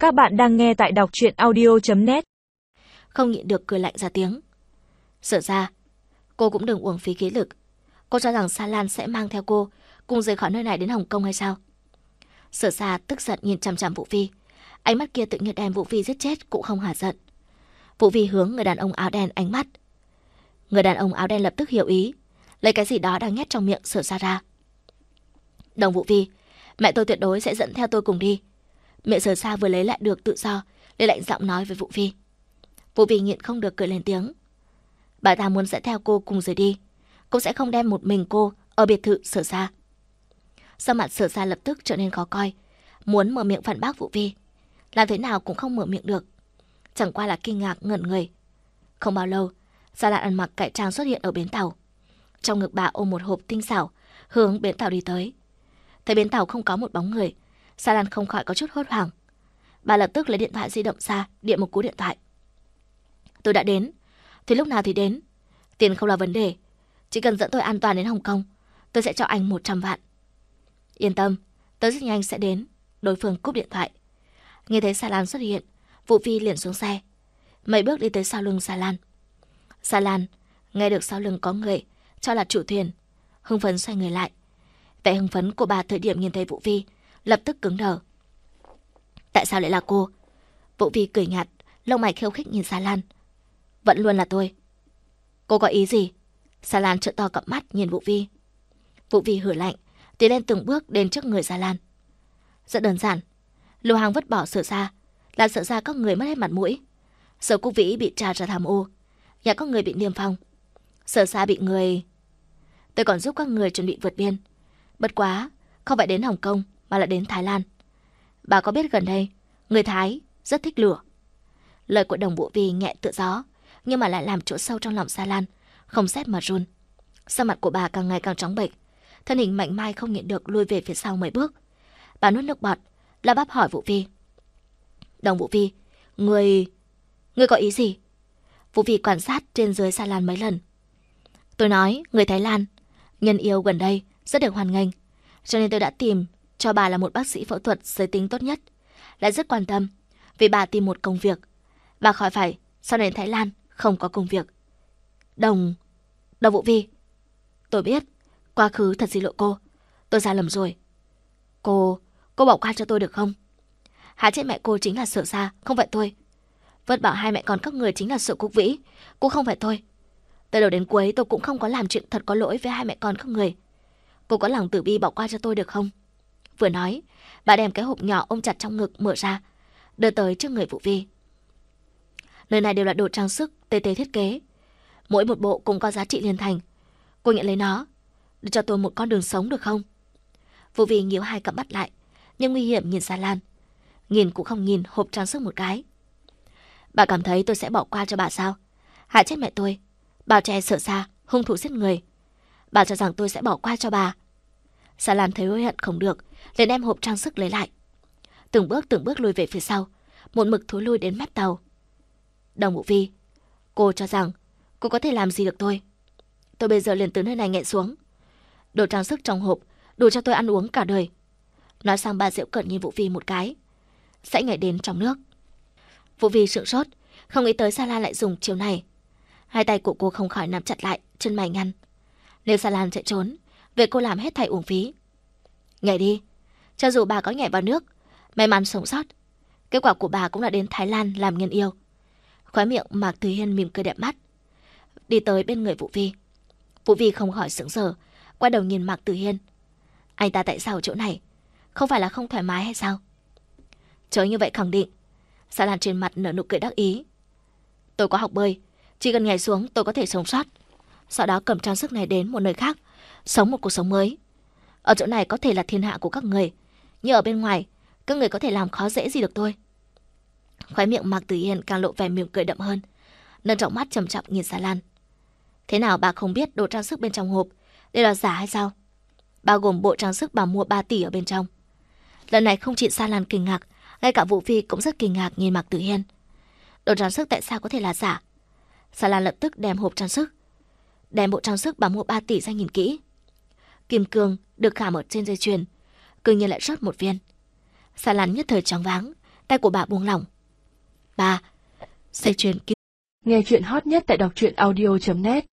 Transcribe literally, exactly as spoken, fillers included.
Các bạn đang nghe tại đọc truyện audio chấm net. Không nhịn được cười lạnh ra tiếng. Sở ra, cô cũng đừng uổng phí khí lực. Cô cho rằng Sa Lan sẽ mang theo cô cùng rời khỏi nơi này đến Hồng Kông hay sao? Sở ra tức giận nhìn chằm chằm Vũ Vi. Ánh mắt kia tự nhiên đem Vũ Vi giết chết cũng không hả giận. Vũ Vi hướng người đàn ông áo đen ánh mắt. Người đàn ông áo đen lập tức hiểu ý, lấy cái gì đó đang nhét trong miệng Sở ra ra. Đồng Vũ Vi, mẹ tôi tuyệt đối sẽ dẫn theo tôi cùng đi. Mẹ Sở Sa vừa lấy lại được tự do, lấy lạnh giọng nói với Vũ Vi. Vũ Vi nhịn không được cười lên tiếng. Bà ta muốn dẫn theo cô cùng rời đi, cũng sẽ không đem một mình cô ở biệt thự Sở Sa. Sắc mặt Sở Sa lập tức trở nên khó coi, muốn mở miệng phản bác Vũ Vi, làm thế nào cũng không mở miệng được, chẳng qua là kinh ngạc ngẩn người. Không bao lâu, Sa Lan ăn mặc cải trang xuất hiện ở bến tàu, trong ngực bà ôm một hộp tinh xảo, hướng bến tàu đi tới. Thấy bến tàu không có một bóng người, Sa Lan không khỏi có chút hốt hoảng. Bà lập tức lấy điện thoại di động ra, điện một cú điện thoại. Tôi đã đến, thì lúc nào thì đến. Tiền không là vấn đề, chỉ cần dẫn tôi an toàn đến Hồng Kông, tôi sẽ cho anh một trăm vạn. Yên tâm, tôi rất nhanh sẽ đến. Đối phương cúp điện thoại. Nghe thấy Sa Lan xuất hiện, Vũ Vi liền xuống xe, mấy bước đi tới sau lưng Sa Lan. Sa Lan nghe được sau lưng có người, cho là chủ thuyền, hưng phấn xoay người lại. Vẻ hưng phấn của bà thời điểm nhìn thấy Vũ Vi lập tức cứng đờ. Tại sao lại là cô? Vũ Vi cười nhạt, lông mày khiêu khích nhìn Sa Lan. Vẫn luôn là tôi. Cô có ý gì? Sa Lan trợn to cặp mắt nhìn Vũ Vi. Vũ Vi hử lạnh, tiến lên từng bước đến trước người Sa Lan. Rất đơn giản, Lưu Hằng vứt bỏ Sở Ra, làm Sở Ra các người mất hết mặt mũi. Sở Cúc Vĩ bị tra ra tham ô, nhà các người bị niêm phong, Sở Ra bị người... Tôi còn giúp các người chuẩn bị vượt biên. Bất quá, không phải đến Hồng Kông mà là đến Thái Lan. Bà có biết gần đây, người Thái rất thích lửa. Lời của Đồng Vũ Vi nhẹ tựa gió, nhưng mà lại làm chỗ sâu trong lòng Sa Lan không rét mà run. Sắc mặt của bà càng ngày càng trắng bệch, thân hình mạnh mai không nhịn được lùi về phía sau mấy bước. Bà nuốt nước bọt, lắp bắp hỏi Vũ Vi. Đồng Vũ Vi, người... người có ý gì? Vũ Vi quan sát trên dưới Sa Lan mấy lần. Tôi nói, người Thái Lan, nhân yêu gần đây rất được hoan nghênh, cho nên tôi đã tìm cho bà là một bác sĩ phẫu thuật giới tính tốt nhất. Lại rất quan tâm, vì bà tìm một công việc, bà khỏi phải sau đến Thái Lan không có công việc. Đồng... Đồng Vũ Vi, tôi biết, quá khứ thật xin lỗi cô, tôi sai lầm rồi. Cô... cô bỏ qua cho tôi được không? Há chết mẹ cô chính là Sở Sa, không phải tôi. Vứt bỏ hai mẹ con các người chính là Sở Cúc Vĩ, cũng không phải tôi. Từ đầu đến cuối tôi cũng không có làm chuyện thật có lỗi với hai mẹ con các người. Cô có lòng từ bi bỏ qua cho tôi được không? Vừa nói, bà đem cái hộp nhỏ ôm chặt trong ngực mở ra, đưa tới trước người Vũ Vi. Nơi này đều là đồ trang sức tê tê thiết kế, mỗi một bộ cũng có giá trị liên thành. Cô nhận lấy nó, để cho tôi một con đường sống được không? Vũ Vi nhíu hai cặp mắt lại, nhưng nguy hiểm nhìn Sa Lan, nhìn cũng không nhìn hộp trang sức một cái. Bà cảm thấy tôi sẽ bỏ qua cho bà sao? Hại chết mẹ tôi, bao che Sở Sa hung thủ giết người, bà cho rằng tôi sẽ bỏ qua cho bà? Sa Lan thấy hối hận không được, liền đem hộp trang sức lấy lại, từng bước từng bước lùi về phía sau, một mực thối lui đến mép tàu. Đồng Vũ Vi, cô cho rằng cô có thể làm gì được tôi? Tôi bây giờ liền từ nơi này nhảy xuống. Đồ trang sức trong hộp đủ cho tôi ăn uống cả đời. Nói xong bà giễu cợt nhìn Vũ Vi một cái, sẽ nhảy đến trong nước. Vũ Vi sửng sốt, không nghĩ tới Sa Lan lại dùng chiêu này. Hai tay của cô không khỏi nắm chặt lại, chân mày nhăn. Nếu Sa Lan chạy trốn, việc cô làm hết thảy uổng phí. Nhảy đi, cho dù bà có nhảy vào nước, may mắn sống sót, kết quả của bà cũng là đến Thái Lan làm nhân yêu. Khóe miệng Mạc Từ Hiên mỉm cười đẹp mắt, đi tới bên người Vũ Vi. Vũ Vi không khỏi sững sờ, quay đầu nhìn Mạc Từ Hiên. Anh ta tại sao ở chỗ này? Không phải là không thoải mái hay sao? Chớ như vậy khẳng định. Sa Lan trên mặt nở nụ cười đắc ý. Tôi có học bơi, chỉ cần nhảy xuống tôi có thể sống sót, sau đó cầm trang sức này đến một nơi khác, sống một cuộc sống mới. Ở chỗ này có thể là thiên hạ của các người, nhưng ở bên ngoài các người có thể làm khó dễ gì được tôi. Khóe miệng Mạc Tử Yên càng lộ vẻ mỉm cười đậm hơn, nâng trọng mắt trầm trọng nhìn Sa Lan. Thế nào bà không biết đồ trang sức bên trong hộp đều là giả hay sao? Bao gồm bộ trang sức bà mua ba tỷ ở bên trong. Lần này không chỉ Sa Lan kinh ngạc, ngay cả Vũ Phi cũng rất kinh ngạc nhìn Mạc Tử Hiên. Đồ trang sức tại sao có thể là giả? Sa Lan lập tức đem hộp trang sức, đem bộ trang sức bà mua ba tỷ ra nhìn kỹ. Kim cương được khảm ở trên dây chuyền, cương nhiên lại rớt một viên. Sa Lan nhất thời choáng váng, Tay của bà buông lỏng. Bà, dây chuyền kim. Nghe chuyện hot nhất tại đọc truyện audio chấm net.